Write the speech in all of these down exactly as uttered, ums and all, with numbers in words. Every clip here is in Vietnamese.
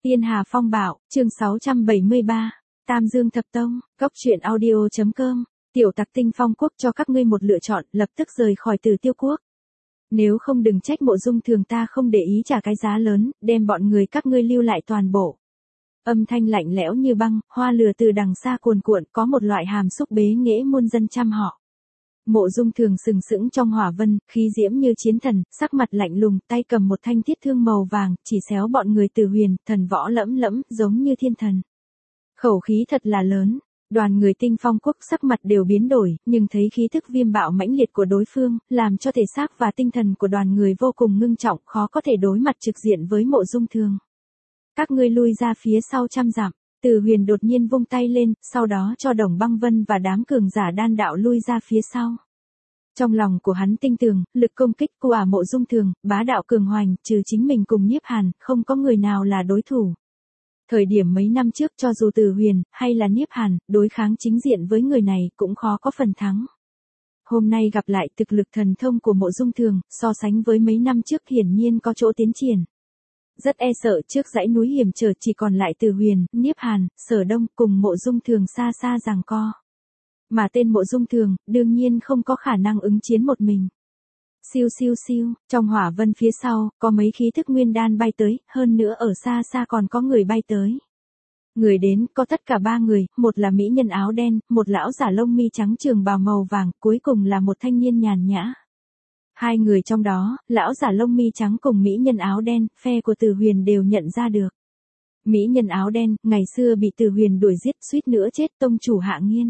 Tiên Hà Phong Bạo, chương sáu trăm bảy mươi ba, Tam Dương Thập Tông, góc truyện audio.com, tiểu tặc Tinh Phong Quốc cho các ngươi một lựa chọn, lập tức rời khỏi Tử Tiêu Quốc. Nếu không đừng trách Mộ Dung Thường ta không để ý trả cái giá lớn, đem bọn người các ngươi lưu lại toàn bộ. Âm thanh lạnh lẽo như băng, hoa lửa từ đằng xa cuồn cuộn, có một loại hàm xúc bế nghễ muôn dân trăm họ. Mộ Dung Thường sừng sững trong hỏa vân, khí diễm như chiến thần, sắc mặt lạnh lùng, tay cầm một thanh thiết thương màu vàng, chỉ xéo bọn người Từ Huyền, thần võ lẫm lẫm, giống như thiên thần. Khẩu khí thật là lớn, đoàn người Tinh Phong Quốc sắc mặt đều biến đổi, nhưng thấy khí thức viêm bạo mãnh liệt của đối phương, làm cho thể xác và tinh thần của đoàn người vô cùng ngưng trọng, khó có thể đối mặt trực diện với Mộ Dung Thường. Các ngươi lui ra phía sau trăm dặm. Từ Huyền đột nhiên vung tay lên, sau đó cho Đồng Băng Vân và đám cường giả đan đạo lui ra phía sau. Trong lòng của hắn tinh tường, lực công kích của ả Mộ Dung Thường, bá đạo cường hoành, trừ chính mình cùng Nhiếp Hàn, không có người nào là đối thủ. Thời điểm mấy năm trước cho dù Từ Huyền, hay là Nhiếp Hàn, đối kháng chính diện với người này cũng khó có phần thắng. Hôm nay gặp lại thực lực thần thông của Mộ Dung Thường, so sánh với mấy năm trước hiển nhiên có chỗ tiến triển. Rất e sợ trước dãy núi hiểm trở chỉ còn lại Từ Huyền, Nhiếp Hàn, Sở Đông cùng Mộ Dung Thường xa xa giằng co. Mà tên Mộ Dung Thường, đương nhiên không có khả năng ứng chiến một mình. Siêu siêu siêu, trong hỏa vân phía sau, có mấy khí thức nguyên đan bay tới, hơn nữa ở xa xa còn có người bay tới. Người đến, có tất cả ba người, một là mỹ nhân áo đen, một lão giả lông mi trắng trường bào màu vàng, cuối cùng là một thanh niên nhàn nhã. Hai người trong đó, lão giả lông mi trắng cùng mỹ nhân áo đen, phe của Từ Huyền đều nhận ra được. Mỹ nhân áo đen, ngày xưa bị Từ Huyền đuổi giết suýt nữa chết tông chủ Hạ Nghiên.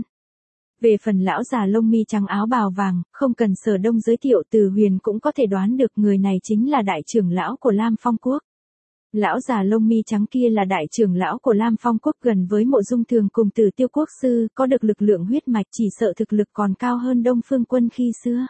Về phần lão già lông mi trắng áo bào vàng, không cần Sở Đông giới thiệu Từ Huyền cũng có thể đoán được người này chính là đại trưởng lão của Lam Phong Quốc. Lão già lông mi trắng kia là đại trưởng lão của Lam Phong Quốc gần với Mộ Dung Thường cùng Tử Tiêu Quốc sư, có được lực lượng huyết mạch chỉ sợ thực lực còn cao hơn Đông Phương Quân khi xưa.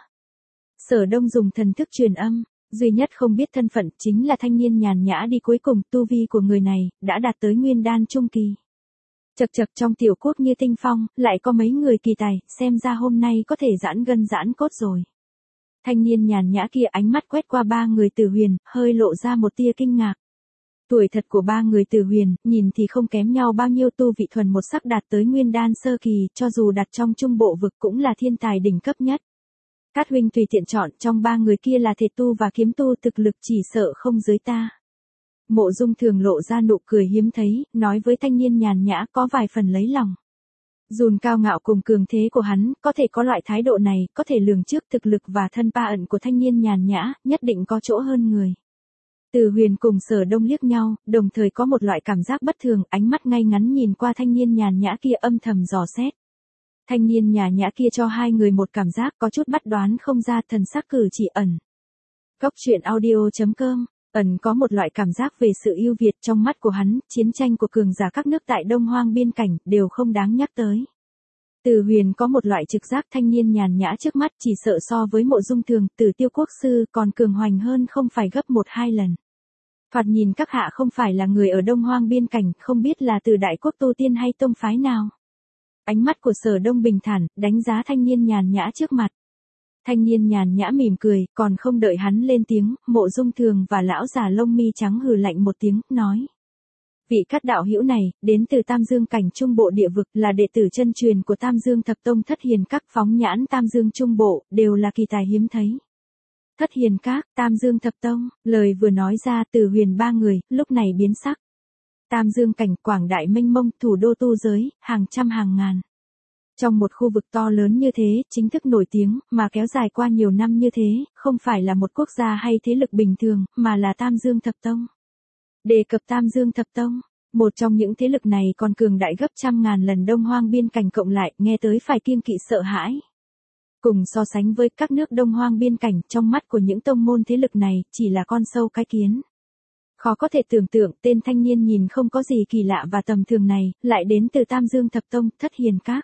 Sở Đông dùng thần thức truyền âm, duy nhất không biết thân phận chính là thanh niên nhàn nhã đi cuối cùng, tu vi của người này, đã đạt tới nguyên đan trung kỳ. Chật chật trong tiểu quốc như Tinh Phong, lại có mấy người kỳ tài, xem ra hôm nay có thể giãn gân giãn cốt rồi. Thanh niên nhàn nhã kia ánh mắt quét qua ba người Từ Huyền, hơi lộ ra một tia kinh ngạc. Tuổi thật của ba người Từ Huyền, nhìn thì không kém nhau bao nhiêu, tu vị thuần một sắc đạt tới nguyên đan sơ kỳ, cho dù đặt trong trung bộ vực cũng là thiên tài đỉnh cấp nhất. Cát huynh tùy tiện chọn, trong ba người kia là thể tu và kiếm tu, thực lực chỉ sợ không dưới ta. Mộ Dung Thường lộ ra nụ cười hiếm thấy, nói với thanh niên nhàn nhã có vài phần lấy lòng. Dùn cao ngạo cùng cường thế của hắn, có thể có loại thái độ này, có thể lường trước thực lực và thân pa ẩn của thanh niên nhàn nhã, nhất định có chỗ hơn người. Từ Huyền cùng Sở Đông liếc nhau, đồng thời có một loại cảm giác bất thường, ánh mắt ngay ngắn nhìn qua thanh niên nhàn nhã kia âm thầm dò xét. Thanh niên nhàn nhã kia cho hai người một cảm giác có chút bắt đoán không ra, thần sắc cử chỉ ẩn. Góc truyện audio.com, ẩn có một loại cảm giác về sự ưu việt trong mắt của hắn, chiến tranh của cường giả các nước tại Đông Hoang biên cảnh, đều không đáng nhắc tới. Từ Huyền có một loại trực giác thanh niên nhàn nhã trước mắt chỉ sợ so với Mộ Dung Thường, Tử Tiêu Quốc sư còn cường hoành hơn không phải gấp một hai lần. Thoạt nhìn các hạ không phải là người ở Đông Hoang biên cảnh, không biết là từ đại quốc tu tiên hay tông phái nào. Ánh mắt của Sở Đông bình thản, đánh giá thanh niên nhàn nhã trước mặt. Thanh niên nhàn nhã mỉm cười, còn không đợi hắn lên tiếng, Mộ Dung Thường và lão già lông mi trắng hừ lạnh một tiếng, nói. Vị Cát đạo hữu này, đến từ Tam Dương cảnh trung bộ địa vực, là đệ tử chân truyền của Tam Dương Thập Tông Thất Hiền Các, phóng nhãn Tam Dương trung bộ, đều là kỳ tài hiếm thấy. Thất Hiền Các, Tam Dương Thập Tông, lời vừa nói ra Từ Huyền ba người, lúc này biến sắc. Tam Dương cảnh quảng đại mênh mông, thủ đô tu giới, hàng trăm hàng ngàn. Trong một khu vực to lớn như thế, chính thức nổi tiếng, mà kéo dài qua nhiều năm như thế, không phải là một quốc gia hay thế lực bình thường, mà là Tam Dương Thập Tông. Đề cập Tam Dương Thập Tông, một trong những thế lực này còn cường đại gấp trăm ngàn lần Đông Hoang biên cảnh cộng lại, nghe tới phải kiêng kỵ sợ hãi. Cùng so sánh với các nước Đông Hoang biên cảnh, trong mắt của những tông môn thế lực này, chỉ là con sâu cái kiến. Khó có thể tưởng tượng tên thanh niên nhìn không có gì kỳ lạ và tầm thường này, lại đến từ Tam Dương Thập Tông, Thất Hiền Các.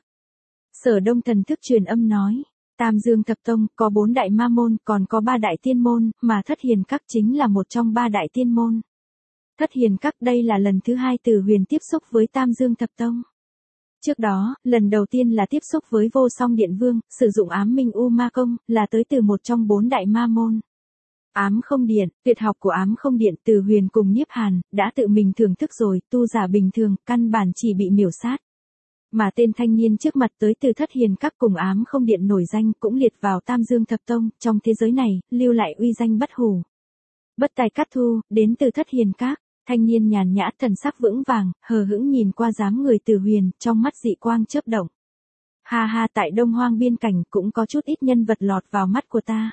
Sở Đông thần thức truyền âm nói, Tam Dương Thập Tông có bốn đại ma môn, còn có ba đại tiên môn, mà Thất Hiền Các chính là một trong ba đại tiên môn. Thất Hiền Các đây là lần thứ hai Từ Huyền tiếp xúc với Tam Dương Thập Tông. Trước đó, lần đầu tiên là tiếp xúc với Vô Song Điện Vương, sử dụng ám minh U Ma Công, là tới từ một trong bốn đại ma môn. Ám không điện, tuyệt học của ám không điện Từ Huyền cùng Niếp Hàn, đã tự mình thưởng thức rồi, tu giả bình thường, căn bản chỉ bị miểu sát. Mà tên thanh niên trước mặt tới từ Thất Hiền Các cùng ám không điện nổi danh cũng liệt vào Tam Dương Thập Tông, trong thế giới này, lưu lại uy danh bất hủ. Bất tài cát thu, đến từ Thất Hiền Các, thanh niên nhàn nhã thần sắc vững vàng, hờ hững nhìn qua dáng người Từ Huyền, trong mắt dị quang chớp động. Ha ha, tại Đông Hoang biên cảnh cũng có chút ít nhân vật lọt vào mắt của ta.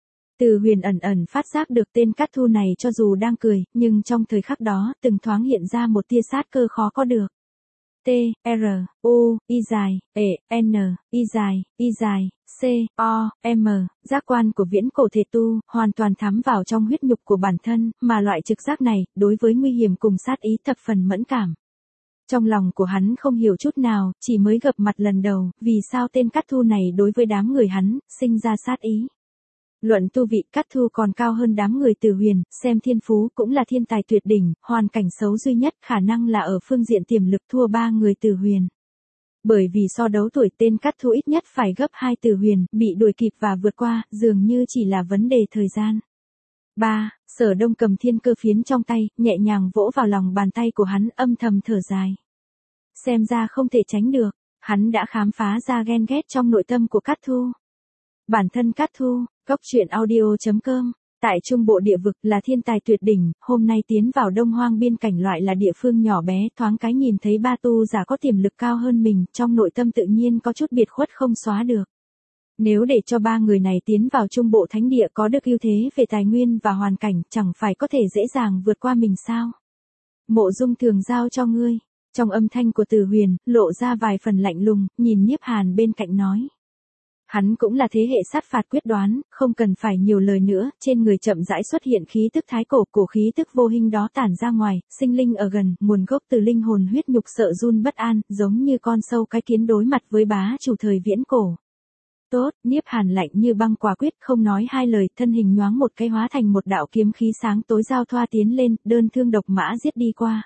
Từ Huyền ẩn ẩn phát giác được tên Cát Thu này cho dù đang cười, nhưng trong thời khắc đó, từng thoáng hiện ra một tia sát cơ khó có được. T, R, U, Y dài, E, N, Y dài, Y dài, C, O, M, giác quan của viễn cổ thể tu, hoàn toàn thấm vào trong huyết nhục của bản thân, mà loại trực giác này, đối với nguy hiểm cùng sát ý thập phần mẫn cảm. Trong lòng của hắn không hiểu chút nào, chỉ mới gặp mặt lần đầu, vì sao tên Cát Thu này đối với đám người hắn, sinh ra sát ý. Luận tu vị Cát Thu còn cao hơn đám người Từ Huyền, xem thiên phú cũng là thiên tài tuyệt đỉnh, hoàn cảnh xấu duy nhất khả năng là ở phương diện tiềm lực thua ba người Từ Huyền. Bởi vì so đấu tuổi tên Cát Thu ít nhất phải gấp hai Từ Huyền, bị đuổi kịp và vượt qua, dường như chỉ là vấn đề thời gian. ba. Sở Đông cầm thiên cơ phiến trong tay, nhẹ nhàng vỗ vào lòng bàn tay của hắn, âm thầm thở dài. Xem ra không thể tránh được, hắn đã khám phá ra ghen ghét trong nội tâm của Cát Thu. Bản thân Cát Thu, góc truyện audio chấm com, tại Trung Bộ địa vực là thiên tài tuyệt đỉnh, hôm nay tiến vào Đông Hoang biên cảnh loại là địa phương nhỏ bé, thoáng cái nhìn thấy ba tu giả có tiềm lực cao hơn mình, trong nội tâm tự nhiên có chút biệt khuất không xóa được. Nếu để cho ba người này tiến vào Trung Bộ thánh địa có được ưu thế về tài nguyên và hoàn cảnh, chẳng phải có thể dễ dàng vượt qua mình sao? Mộ Dung Thường giao cho ngươi. Trong âm thanh của Từ Huyền, lộ ra vài phần lạnh lùng, nhìn Niếp Hàn bên cạnh nói. Hắn cũng là thế hệ sát phạt quyết đoán, không cần phải nhiều lời nữa, trên người chậm rãi xuất hiện khí tức thái cổ, cổ khí tức vô hình đó tản ra ngoài, sinh linh ở gần, nguồn gốc từ linh hồn huyết nhục sợ run bất an, giống như con sâu cái kiến đối mặt với bá chủ thời viễn cổ. Tốt, Niếp Hàn lạnh như băng quả quyết, không nói hai lời, thân hình nhoáng một cái hóa thành một đạo kiếm khí sáng tối giao thoa tiến lên, đơn thương độc mã giết đi qua.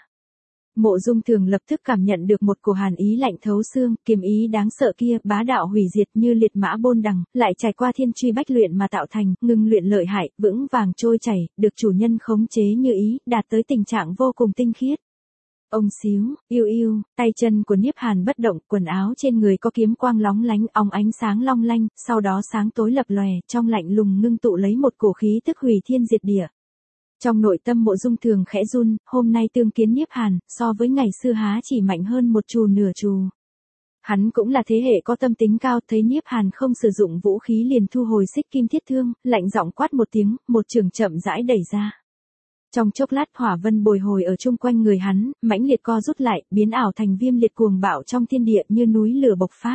Mộ Dung Thường lập tức cảm nhận được một cổ hàn ý lạnh thấu xương, kiếm ý đáng sợ kia, bá đạo hủy diệt như liệt mã bôn đằng, lại trải qua thiên truy bách luyện mà tạo thành, ngưng luyện lợi hại, vững vàng trôi chảy, được chủ nhân khống chế như ý, đạt tới tình trạng vô cùng tinh khiết. Ông xíu, yêu yêu, tay chân của Niếp Hàn bất động, quần áo trên người có kiếm quang lóng lánh, óng ánh sáng long lanh, sau đó sáng tối lập lòe, trong lạnh lùng ngưng tụ lấy một cổ khí tức hủy thiên diệt địa. Trong nội tâm Mộ Dung Thường khẽ run, hôm nay tương kiến Niếp Hàn, so với ngày xưa há chỉ mạnh hơn một trù nửa trù. Hắn cũng là thế hệ có tâm tính cao, thấy Niếp Hàn không sử dụng vũ khí liền thu hồi xích kim thiết thương, lạnh giọng quát một tiếng, một trường chậm rãi đẩy ra. Trong chốc lát hỏa vân bồi hồi ở chung quanh người hắn, mãnh liệt co rút lại, biến ảo thành viêm liệt cuồng bạo trong thiên địa như núi lửa bộc phát.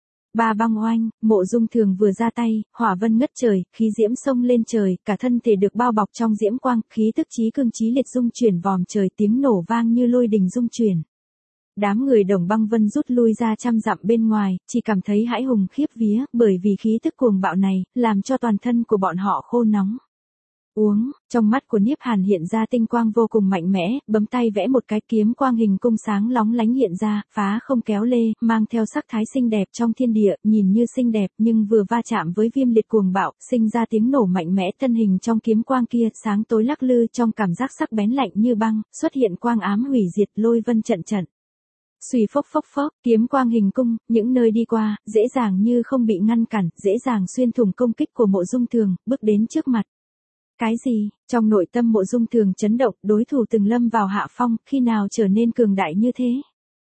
Ba băng oanh, Mộ Dung Thường vừa ra tay, hỏa vân ngất trời, khí diễm sông lên trời, cả thân thể được bao bọc trong diễm quang, khí tức chí cương chí liệt dung chuyển vòm trời, tiếng nổ vang như lôi đình dung chuyển. Đám người Đồng Băng Vân rút lui ra trăm dặm bên ngoài, chỉ cảm thấy hãi hùng khiếp vía, bởi vì khí tức cuồng bạo này, làm cho toàn thân của bọn họ khô nóng. Uống, trong mắt của Niếp Hàn hiện ra tinh quang vô cùng mạnh mẽ, bấm tay vẽ một cái kiếm quang hình cung sáng lóng lánh hiện ra, phá không kéo lê, mang theo sắc thái xinh đẹp trong thiên địa, nhìn như xinh đẹp nhưng vừa va chạm với viêm liệt cuồng bạo, sinh ra tiếng nổ mạnh mẽ, thân hình trong kiếm quang kia sáng tối lắc lư trong cảm giác sắc bén lạnh như băng, xuất hiện quang ám hủy diệt lôi vân trận trận. Xuy phốc phốc phốc, kiếm quang hình cung, những nơi đi qua, dễ dàng như không bị ngăn cản, dễ dàng xuyên thủng công kích của Mộ Dung Thường, bước đến trước mặt. Cái gì? Trong nội tâm Mộ Dung Thường chấn động, đối thủ từng lâm vào hạ phong, khi nào trở nên cường đại như thế?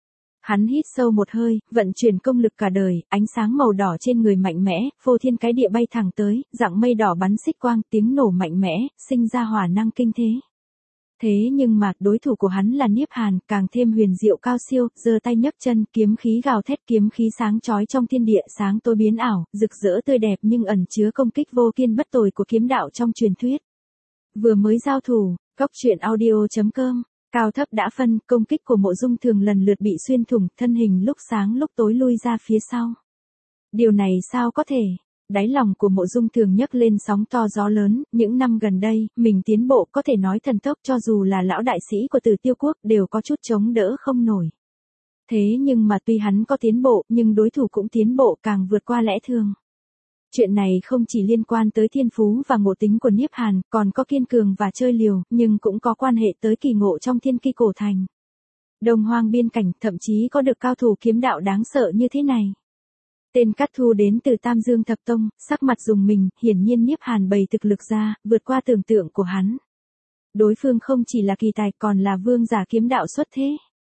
Hắn hít sâu một hơi, vận chuyển công lực cả đời, ánh sáng màu đỏ trên người mạnh mẽ, phô thiên cái địa bay thẳng tới, dạng mây đỏ bắn xích quang, tiếng nổ mạnh mẽ, sinh ra hỏa năng kinh thế. Thế nhưng mà, đối thủ của hắn là Niếp Hàn, càng thêm huyền diệu cao siêu, giơ tay nhấc chân, kiếm khí gào thét, kiếm khí sáng chói trong thiên địa, sáng tối biến ảo, rực rỡ tươi đẹp nhưng ẩn chứa công kích vô kiên bất tồi của kiếm đạo trong truyền thuyết. Vừa mới giao thủ, góc truyện audio chấm com, cao thấp đã phân, công kích của Mộ Dung Thường lần lượt bị xuyên thủng, thân hình lúc sáng lúc tối lui ra phía sau. Điều này sao có thể? Đáy lòng của Mộ Dung Thường nhấc lên sóng to gió lớn, những năm gần đây, mình tiến bộ có thể nói thần tốc, cho dù là lão đại sĩ của Từ Tiêu Quốc đều có chút chống đỡ không nổi. Thế nhưng mà tuy hắn có tiến bộ, nhưng đối thủ cũng tiến bộ càng vượt qua lẽ thường. Chuyện này không chỉ liên quan tới thiên phú và ngộ tính của Niếp Hàn, còn có kiên cường và chơi liều, nhưng cũng có quan hệ tới kỳ ngộ trong thiên ki cổ thành. Đông Hoang biên cảnh thậm chí có được cao thủ kiếm đạo đáng sợ như thế này. Tên Cát Thu đến từ Tam Dương Thập Tông, sắc mặt rùng mình, hiển nhiên Niếp Hàn bày thực lực ra, vượt qua tưởng tượng của hắn. Đối phương không chỉ là kỳ tài còn là vương giả kiếm đạo xuất thế.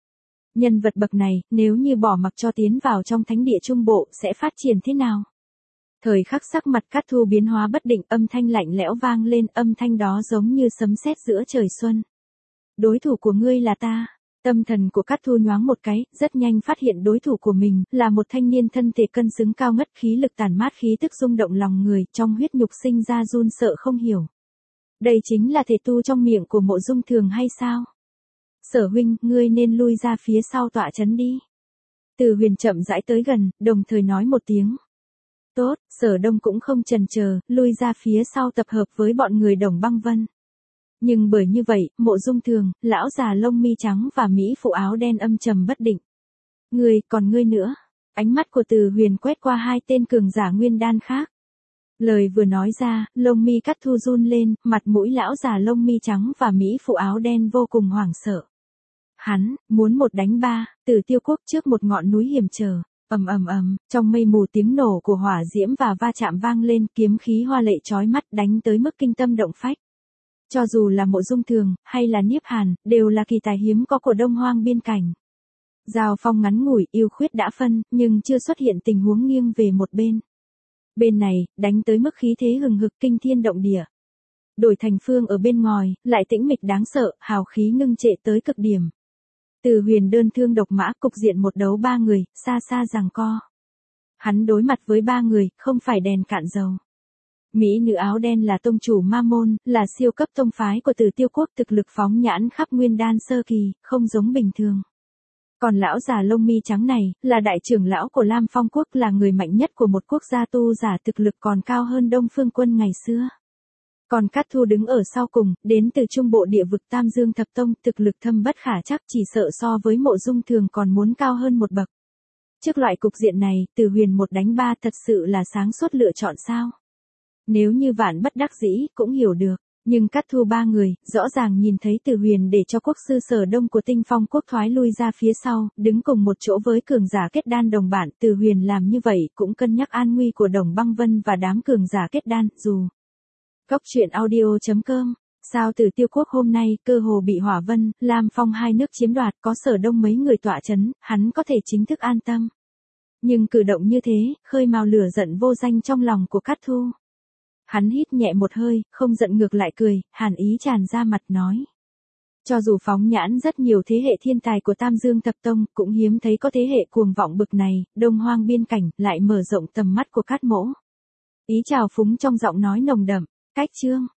Nhân vật bậc này, nếu như bỏ mặc cho tiến vào trong thánh địa trung bộ sẽ phát triển thế nào? Thời khắc sắc mặt Cát Thu biến hóa bất định, âm thanh lạnh lẽo vang lên, âm thanh đó giống như sấm sét giữa trời xuân. Đối thủ của ngươi là ta. Tâm thần của Cát Thu nhoáng một cái, rất nhanh phát hiện đối thủ của mình là một thanh niên thân thể cân xứng cao ngất, khí lực tản mát, khí tức rung động lòng người, trong huyết nhục sinh ra run sợ không hiểu. Đây chính là thể tu trong miệng của Mộ Dung Thường hay sao? Sở huynh, ngươi nên lui ra phía sau tọa trấn đi. Từ Huyền chậm rãi tới gần, đồng thời nói một tiếng. Tốt, Sở Đông cũng không chần chờ, lui ra phía sau tập hợp với bọn người Đồng Băng Vân. Nhưng bởi như vậy, Mộ Dung Thường, lão già lông mi trắng và mỹ phụ áo đen âm trầm bất định. Ngươi, còn ngươi nữa. Ánh mắt của Từ Huyền quét qua hai tên cường giả nguyên đan khác. Lời vừa nói ra, lông mi Cát Thu run lên, mặt mũi lão già lông mi trắng và mỹ phụ áo đen vô cùng hoảng sợ. Hắn muốn một đánh ba, Từ Tiêu Quốc trước một ngọn núi hiểm trở. Ầm ầm ầm, trong mây mù tiếng nổ của hỏa diễm và va chạm vang lên, kiếm khí hoa lệ chói mắt đánh tới mức kinh tâm động phách. Cho dù là Mộ Dung Thường, hay là Niếp Hàn, đều là kỳ tài hiếm có của Đông Hoang biên cảnh. Giao phong ngắn ngủi, yêu khuyết đã phân, nhưng chưa xuất hiện tình huống nghiêng về một bên. Bên này, đánh tới mức khí thế hừng hực kinh thiên động địa. Đổi thành phương ở bên ngoài, lại tĩnh mịch đáng sợ, hào khí ngưng trệ tới cực điểm. Từ Huyền đơn thương độc mã, cục diện một đấu ba người, xa xa giằng co. Hắn đối mặt với ba người, không phải đèn cạn dầu. Mỹ nữ áo đen là tông chủ Ma Môn, là siêu cấp tông phái của Từ Tiêu Quốc, thực lực phóng nhãn khắp nguyên đan sơ kỳ, không giống bình thường. Còn lão già lông mi trắng này, là đại trưởng lão của Lam Phong Quốc, là người mạnh nhất của một quốc gia tu giả, thực lực còn cao hơn Đông Phương Quân ngày xưa. Còn Cát Thu đứng ở sau cùng, đến từ trung bộ địa vực Tam Dương Thập Tông, thực lực thâm bất khả trắc, chỉ sợ so với Mộ Dung Thường còn muốn cao hơn một bậc. Trước loại cục diện này, Từ Huyền một đánh ba thật sự là sáng suốt lựa chọn sao? Nếu như vạn bất đắc dĩ, cũng hiểu được. Nhưng Cát Thu ba người, rõ ràng nhìn thấy Từ Huyền để cho quốc sư Sở Đông của Tinh Phong Quốc thoái lui ra phía sau, đứng cùng một chỗ với cường giả kết đan đồng bản. Từ Huyền làm như vậy cũng cân nhắc an nguy của Đồng Băng Vân và đám cường giả kết đan, dù. Góc truyện audio chấm com. Sao Từ Tiêu Quốc hôm nay cơ hồ bị Hỏa Vân, Lam Phong hai nước chiếm đoạt, có Sở Đông mấy người tọa chấn, hắn có thể chính thức an tâm. Nhưng cử động như thế, khơi mào lửa giận vô danh trong lòng của Cát Thu. Hắn hít nhẹ một hơi, không giận ngược lại cười, hàn ý tràn ra mặt nói. Cho dù phóng nhãn rất nhiều thế hệ thiên tài của Tam Dương Thập Tông, cũng hiếm thấy có thế hệ cuồng vọng bực này, Đông Hoang biên cảnh, lại mở rộng tầm mắt của Cát Mỗ. Ý trào phúng trong giọng nói nồng đậm, cách chương.